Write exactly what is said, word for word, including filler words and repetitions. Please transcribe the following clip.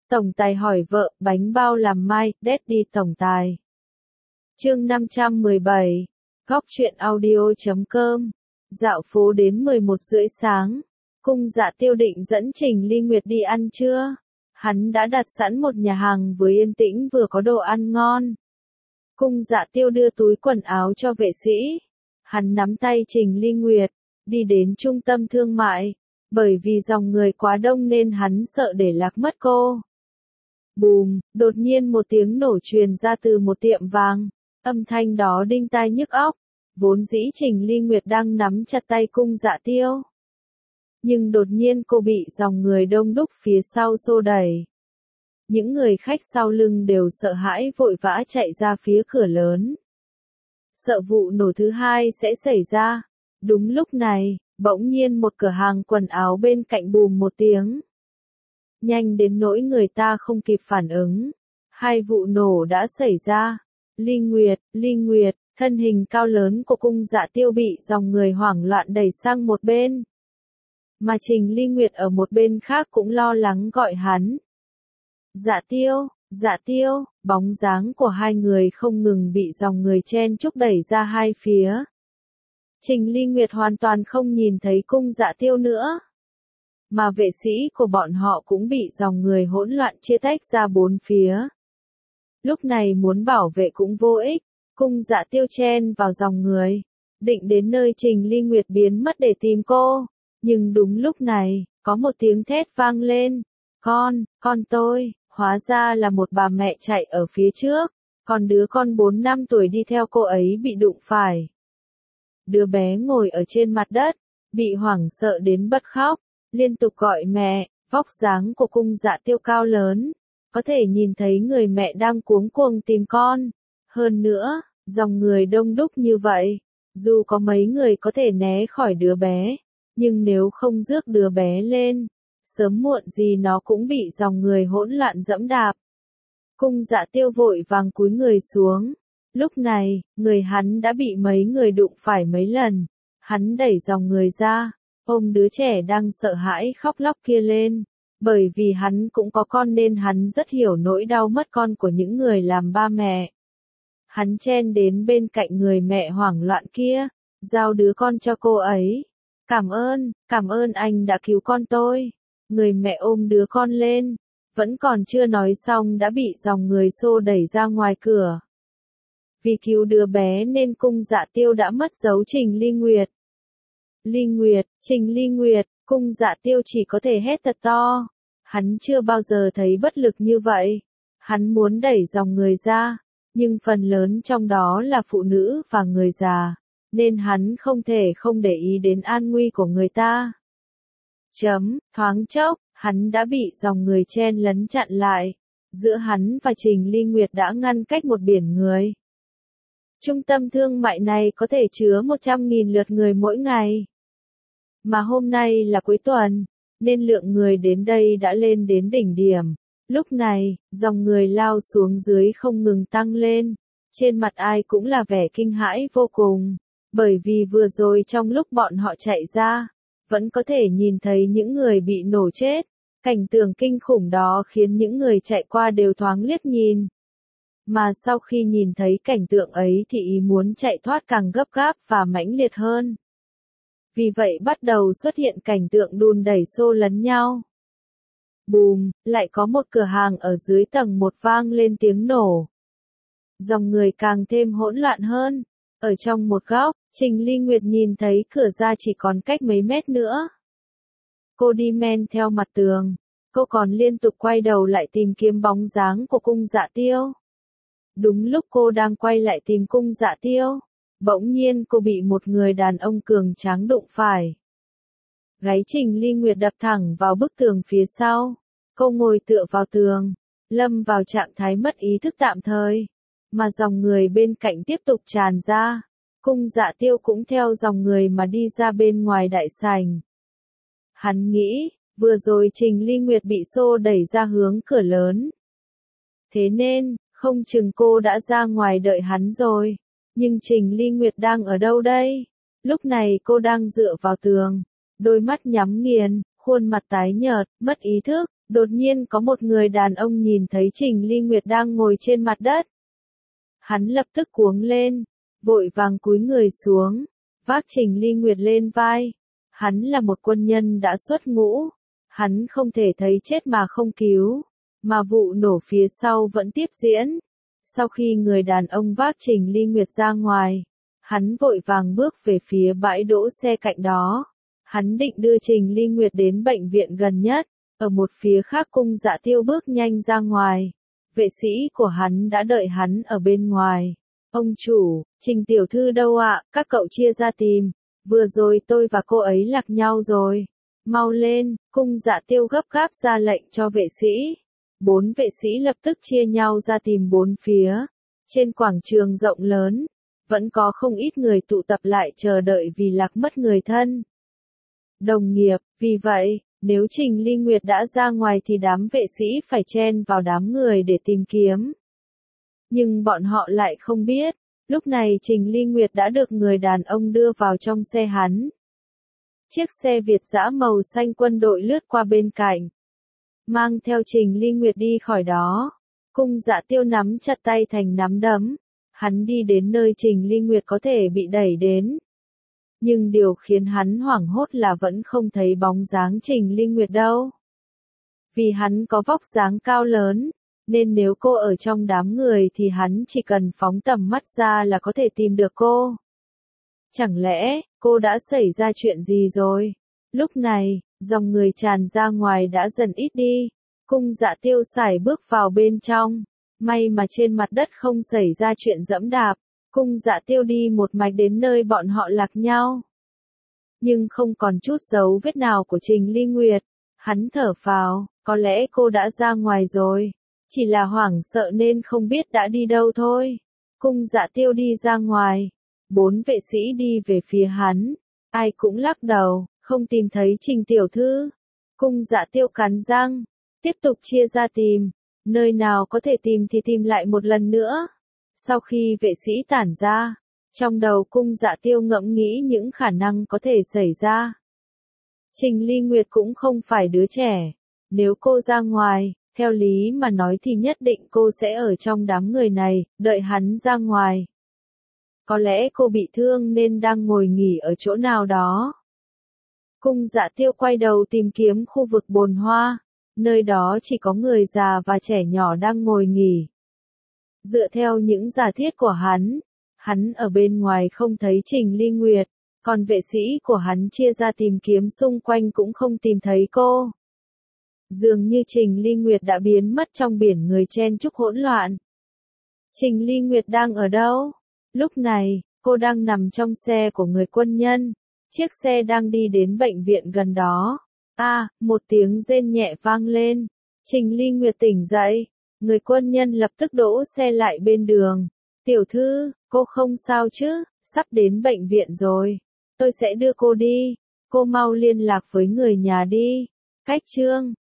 Tổng tài hỏi vợ, bánh bao làm mai, Daddy tổng tài. Chương năm trăm mười bảy, góc truyện audio chấm com. Dạo phố đến mười một rưỡi sáng, Cung Dạ Tiêu định dẫn Trình Ly Nguyệt đi ăn trưa. Hắn đã đặt sẵn một nhà hàng vừa yên tĩnh vừa có đồ ăn ngon. Cung Dạ Tiêu đưa túi quần áo cho vệ sĩ. Hắn nắm tay Trình Ly Nguyệt, đi đến trung tâm thương mại. Bởi vì dòng người quá đông nên hắn sợ để lạc mất cô. Bùm, đột nhiên một tiếng nổ truyền ra từ một tiệm vàng. Âm thanh đó đinh tai nhức óc. Vốn dĩ Trình Ly Nguyệt đang nắm chặt tay Cung Dạ Tiêu. Nhưng đột nhiên cô bị dòng người đông đúc phía sau xô đẩy. Những người khách sau lưng đều sợ hãi vội vã chạy ra phía cửa lớn. Sợ vụ nổ thứ hai sẽ xảy ra. Đúng lúc này, bỗng nhiên một cửa hàng quần áo bên cạnh bùm một tiếng. Nhanh đến nỗi người ta không kịp phản ứng. Hai vụ nổ đã xảy ra. Ly Nguyệt, Ly Nguyệt, thân hình cao lớn của Cung Dạ Tiêu bị dòng người hoảng loạn đẩy sang một bên. Mà Trình Ly Nguyệt ở một bên khác cũng lo lắng gọi hắn. Dạ Tiêu, Dạ Tiêu, bóng dáng của hai người không ngừng bị dòng người chen chúc đẩy ra hai phía. Trình Ly Nguyệt hoàn toàn không nhìn thấy Cung Dạ Tiêu nữa. Mà vệ sĩ của bọn họ cũng bị dòng người hỗn loạn chia tách ra bốn phía. Lúc này muốn bảo vệ cũng vô ích, Cung Dạ Tiêu chen vào dòng người, định đến nơi Trình Ly Nguyệt biến mất để tìm cô. Nhưng đúng lúc này, có một tiếng thét vang lên. Con, con tôi, hóa ra là một bà mẹ chạy ở phía trước, còn đứa con bốn năm tuổi đi theo cô ấy bị đụng phải. Đứa bé ngồi ở trên mặt đất, bị hoảng sợ đến bật khóc, liên tục gọi mẹ. Vóc dáng của Cung Dạ Tiêu cao lớn, có thể nhìn thấy người mẹ đang cuống cuồng tìm con. Hơn nữa, dòng người đông đúc như vậy, dù có mấy người có thể né khỏi đứa bé, nhưng nếu không rước đứa bé lên, sớm muộn gì nó cũng bị dòng người hỗn loạn dẫm đạp. Cung Dạ Tiêu vội vàng cúi người xuống. Lúc này, người hắn đã bị mấy người đụng phải mấy lần. Hắn đẩy dòng người ra, ôm đứa trẻ đang sợ hãi khóc lóc kia lên. Bởi vì hắn cũng có con nên hắn rất hiểu nỗi đau mất con của những người làm ba mẹ. Hắn chen đến bên cạnh người mẹ hoảng loạn kia, giao đứa con cho cô ấy. Cảm ơn, cảm ơn anh đã cứu con tôi. Người mẹ ôm đứa con lên, vẫn còn chưa nói xong đã bị dòng người xô đẩy ra ngoài cửa. Vì cứu đứa bé nên Cung Dạ Tiêu đã mất dấu Trình Ly Nguyệt. Ly Nguyệt, Trình Ly Nguyệt, Cung Dạ Tiêu chỉ có thể hét thật to. Hắn chưa bao giờ thấy bất lực như vậy. Hắn muốn đẩy dòng người ra, nhưng phần lớn trong đó là phụ nữ và người già, nên hắn không thể không để ý đến an nguy của người ta. Chấm, thoáng chốc, hắn đã bị dòng người chen lấn chặn lại. Giữa hắn và Trình Ly Nguyệt đã ngăn cách một biển người. Trung tâm thương mại này có thể chứa một trăm nghìn lượt người mỗi ngày. Mà hôm nay là cuối tuần, nên lượng người đến đây đã lên đến đỉnh điểm. Lúc này, dòng người lao xuống dưới không ngừng tăng lên. Trên mặt ai cũng là vẻ kinh hãi vô cùng. Bởi vì vừa rồi trong lúc bọn họ chạy ra, vẫn có thể nhìn thấy những người bị nổ chết. Cảnh tượng kinh khủng đó khiến những người chạy qua đều thoáng liếc nhìn. Mà sau khi nhìn thấy cảnh tượng ấy thì ý muốn chạy thoát càng gấp gáp và mãnh liệt hơn. Vì vậy bắt đầu xuất hiện cảnh tượng đùn đẩy xô lấn nhau. Bùm, lại có một cửa hàng ở dưới tầng một vang lên tiếng nổ. Dòng người càng thêm hỗn loạn hơn. Ở trong một góc, Trình Ly Nguyệt nhìn thấy cửa ra chỉ còn cách mấy mét nữa. Cô đi men theo mặt tường. Cô còn liên tục quay đầu lại tìm kiếm bóng dáng của Cung Dạ Tiêu. Đúng lúc cô đang quay lại tìm Cung Dạ Tiêu, bỗng nhiên cô bị một người đàn ông cường tráng đụng phải. Gáy Trình Ly Nguyệt đập thẳng vào bức tường phía sau. Cô ngồi tựa vào tường, lâm vào trạng thái mất ý thức tạm thời. Mà dòng người bên cạnh tiếp tục tràn ra. Cung Dạ Tiêu cũng theo dòng người mà đi ra bên ngoài đại sảnh. Hắn nghĩ, vừa rồi Trình Ly Nguyệt bị xô đẩy ra hướng cửa lớn. Thế nên, không chừng cô đã ra ngoài đợi hắn rồi. Nhưng Trình Ly Nguyệt đang ở đâu đây? Lúc này cô đang dựa vào tường, đôi mắt nhắm nghiền, khuôn mặt tái nhợt, mất ý thức, Đột nhiên có một người đàn ông nhìn thấy Trình Ly Nguyệt đang ngồi trên mặt đất. Hắn lập tức cuống lên, vội vàng cúi người xuống, vác Trình Ly Nguyệt lên vai. Hắn là một quân nhân đã xuất ngũ, hắn không thể thấy chết mà không cứu, mà vụ nổ phía sau vẫn tiếp diễn. Sau khi người đàn ông vác Trình Ly Nguyệt ra ngoài, hắn vội vàng bước về phía bãi đỗ xe cạnh đó. Hắn định đưa Trình Ly Nguyệt đến bệnh viện gần nhất, ở một phía khác Cung Dạ Tiêu bước nhanh ra ngoài. Vệ sĩ của hắn đã đợi hắn ở bên ngoài. Ông chủ, Trình tiểu thư đâu ạ, các cậu chia ra tìm. Vừa rồi tôi và cô ấy lạc nhau rồi. Mau lên, Cung Dạ Tiêu gấp gáp ra lệnh cho vệ sĩ. Bốn vệ sĩ lập tức chia nhau ra tìm bốn phía. Trên quảng trường rộng lớn, vẫn có không ít người tụ tập lại chờ đợi vì lạc mất người thân. Đồng nghiệp, vì vậy, nếu Trình Ly Nguyệt đã ra ngoài thì đám vệ sĩ phải chen vào đám người để tìm kiếm. Nhưng bọn họ lại không biết, lúc này Trình Ly Nguyệt đã được người đàn ông đưa vào trong xe hắn. Chiếc xe Việt dã màu xanh quân đội lướt qua bên cạnh, mang theo Trình Ly Nguyệt đi khỏi đó. Cung Dạ Tiêu nắm chặt tay thành nắm đấm, hắn đi đến nơi Trình Ly Nguyệt có thể bị đẩy đến. Nhưng điều khiến hắn hoảng hốt là vẫn không thấy bóng dáng Trình Ly Nguyệt đâu. Vì hắn có vóc dáng cao lớn, nên nếu cô ở trong đám người thì hắn chỉ cần phóng tầm mắt ra là có thể tìm được cô. Chẳng lẽ, cô đã xảy ra chuyện gì rồi? Lúc này, dòng người tràn ra ngoài đã dần ít đi. Cung Dạ Tiêu sải bước vào bên trong. May mà trên mặt đất không xảy ra chuyện dẫm đạp. Cung Dạ Tiêu đi một mạch đến nơi bọn họ lạc nhau. Nhưng không còn chút dấu vết nào của Trình Ly Nguyệt. Hắn thở phào, có lẽ cô đã ra ngoài rồi. Chỉ là hoảng sợ nên không biết đã đi đâu thôi. Cung Dạ Tiêu đi ra ngoài. Bốn vệ sĩ đi về phía hắn. Ai cũng lắc đầu, không tìm thấy Trình tiểu thư. Cung Dạ Tiêu cắn răng, tiếp tục chia ra tìm. Nơi nào có thể tìm thì tìm lại một lần nữa. Sau khi vệ sĩ tản ra, trong đầu Cung Dạ Tiêu ngẫm nghĩ những khả năng có thể xảy ra. Trình Ly Nguyệt cũng không phải đứa trẻ. Nếu cô ra ngoài, theo lý mà nói thì nhất định cô sẽ ở trong đám người này, đợi hắn ra ngoài. Có lẽ cô bị thương nên đang ngồi nghỉ ở chỗ nào đó. Cung Dạ Tiêu quay đầu tìm kiếm khu vực bồn hoa. Nơi đó chỉ có người già và trẻ nhỏ đang ngồi nghỉ. Dựa theo những giả thiết của hắn, hắn ở bên ngoài không thấy Trình Ly Nguyệt, còn vệ sĩ của hắn chia ra tìm kiếm xung quanh cũng không tìm thấy cô. Dường như Trình Ly Nguyệt đã biến mất trong biển người chen chúc hỗn loạn. Trình Ly Nguyệt đang ở đâu? Lúc này, cô đang nằm trong xe của người quân nhân. Chiếc xe đang đi đến bệnh viện gần đó. A, à, một tiếng rên nhẹ vang lên. Trình Ly Nguyệt tỉnh dậy. Người quân nhân lập tức đỗ xe lại bên đường. Tiểu thư, cô không sao chứ, sắp đến bệnh viện rồi. Tôi sẽ đưa cô đi. Cô mau liên lạc với người nhà đi. Cách chương